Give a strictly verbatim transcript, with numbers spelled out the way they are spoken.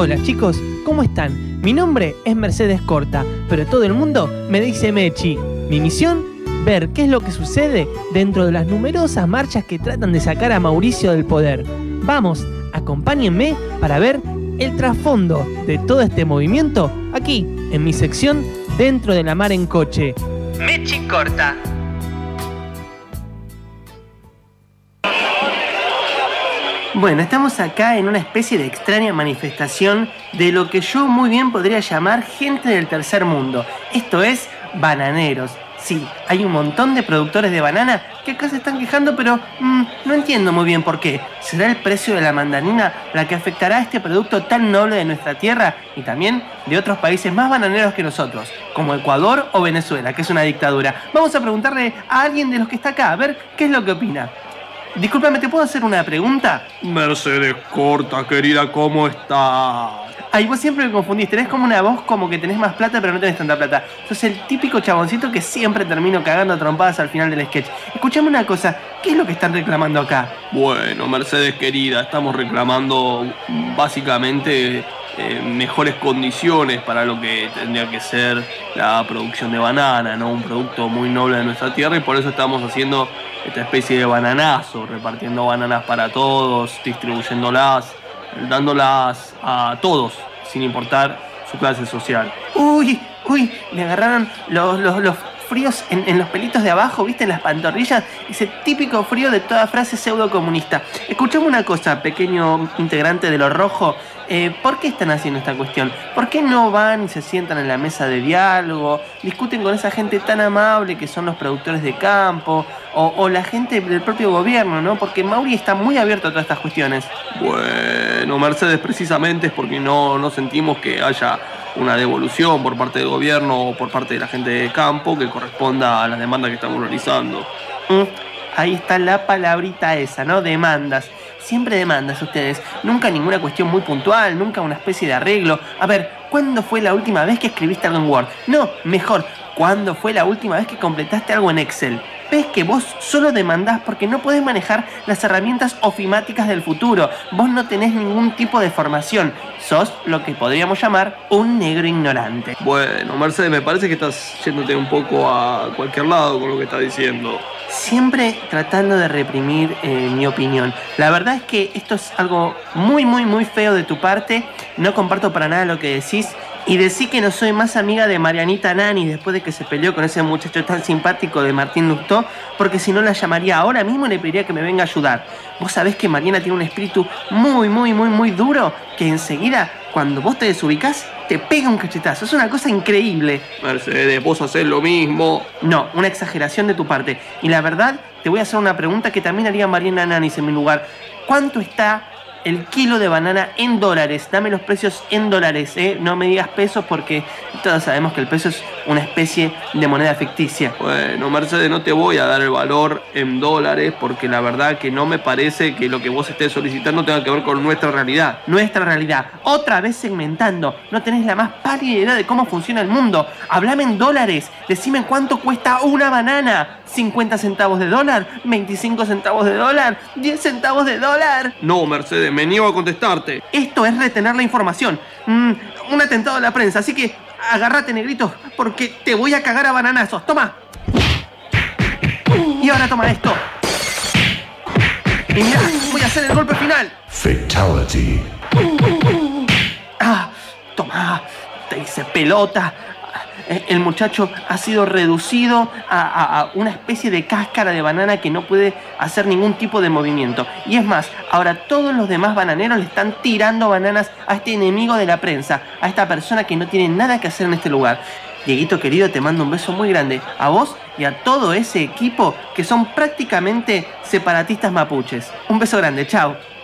Hola chicos, ¿cómo están? Mi nombre es Mercedes Corta, pero todo el mundo me dice Mechi. Mi misión, ver qué es lo que sucede dentro de las numerosas marchas que tratan de sacar a Mauricio del poder. Vamos, acompáñenme para ver el trasfondo de todo este movimiento aquí, en mi sección Dentro de la Mar en Coche. Mechi Corta. Bueno, estamos acá en una especie de extraña manifestación de lo que yo muy bien podría llamar gente del tercer mundo. Esto es bananeros. Sí, hay un montón de productores de banana que acá se están quejando, pero mmm, no entiendo muy bien por qué. ¿Será el precio de la mandarina la que afectará a este producto tan noble de nuestra tierra y también de otros países más bananeros que nosotros, como Ecuador o Venezuela, que es una dictadura? Vamos a preguntarle a alguien de los que está acá, a ver qué es lo que opina. Discúlpame, ¿te puedo hacer una pregunta? Mercedes Corta, querida, ¿cómo estás? Ay, vos siempre me confundís, tenés como una voz como que tenés más plata pero no tenés tanta plata. Sos el típico chaboncito que siempre termino cagando a trompadas al final del sketch. Escuchame una cosa, ¿qué es lo que están reclamando acá? Bueno, Mercedes querida, estamos reclamando básicamente eh, mejores condiciones para lo que tendría que ser la producción de banana, ¿no? Un producto muy noble de nuestra tierra, y por eso estamos haciendo esta especie de bananazo, repartiendo bananas para todos, distribuyéndolas, dándolas a todos, sin importar su clase social. Uy, uy, me agarraron los, los, los fríos en, en los pelitos de abajo, ¿viste? En las pantorrillas, ese típico frío de toda frase pseudo-comunista. Escuchame una cosa, pequeño integrante de lo rojo, eh, ¿por qué están haciendo esta cuestión? ¿Por qué no van y se sientan en la mesa de diálogo, discuten con esa gente tan amable que son los productores de campo, o, o la gente del propio gobierno, ¿no? Porque Mauri está muy abierto a todas estas cuestiones. Bueno, Mercedes, precisamente es porque no, no sentimos que haya una devolución por parte del gobierno o por parte de la gente de campo que corresponda a las demandas que estamos realizando. Mm, ahí está la palabrita esa, ¿no? Demandas. Siempre demandas ustedes. Nunca ninguna cuestión muy puntual, nunca una especie de arreglo. A ver, ¿cuándo fue la última vez que escribiste algo en Word? No, mejor, ¿cuándo fue la última vez que completaste algo en Excel? Ves que vos solo demandás porque no podés manejar las herramientas ofimáticas del futuro. Vos no tenés ningún tipo de formación. Sos lo que podríamos llamar un negro ignorante. Bueno, Mercedes, me parece que estás yéndote un poco a cualquier lado con lo que estás diciendo. Siempre tratando de reprimir eh, mi opinión. La verdad es que esto es algo muy, muy, muy feo de tu parte. No comparto para nada lo que decís. Y decí que no soy más amiga de Marianita Nani después de que se peleó con ese muchacho tan simpático de Martín Lustó, porque si no la llamaría ahora mismo y le pediría que me venga a ayudar. Vos sabés que Mariana tiene un espíritu muy, muy, muy, muy duro, que enseguida, cuando vos te desubicás, te pega un cachetazo. Es una cosa increíble. Mercedes, vos hacés lo mismo. No, una exageración de tu parte. Y la verdad, te voy a hacer una pregunta que también haría Mariana Nanis en mi lugar. ¿Cuánto está el kilo de banana en dólares? Dame los precios en dólares, ¿eh? No me digas pesos porque todos sabemos que el peso es una especie de moneda ficticia. Bueno, Mercedes, no te voy a dar el valor en dólares porque la verdad que no me parece que lo que vos estés solicitando tenga que ver con nuestra realidad. Nuestra realidad. Otra vez segmentando. No tenés la más pálida idea de cómo funciona el mundo. Hablame en dólares. Decime cuánto cuesta una banana. ¿cincuenta centavos de dólar? ¿veinticinco centavos de dólar? ¿diez centavos de dólar? No, Mercedes, me niego a contestarte. Esto es retener la información. Mm, un atentado a la prensa, así que agárrate, negrito, porque te voy a cagar a bananazos. Toma. Y ahora toma esto. Y mirá, voy a hacer el golpe final. Fatality. Ah, toma. Te hice pelota. El muchacho ha sido reducido a, a, a una especie de cáscara de banana que no puede hacer ningún tipo de movimiento. Y es más, ahora todos los demás bananeros le están tirando bananas a este enemigo de la prensa, a esta persona que no tiene nada que hacer en este lugar. Dieguito querido, te mando un beso muy grande a vos y a todo ese equipo que son prácticamente separatistas mapuches. Un beso grande, chao.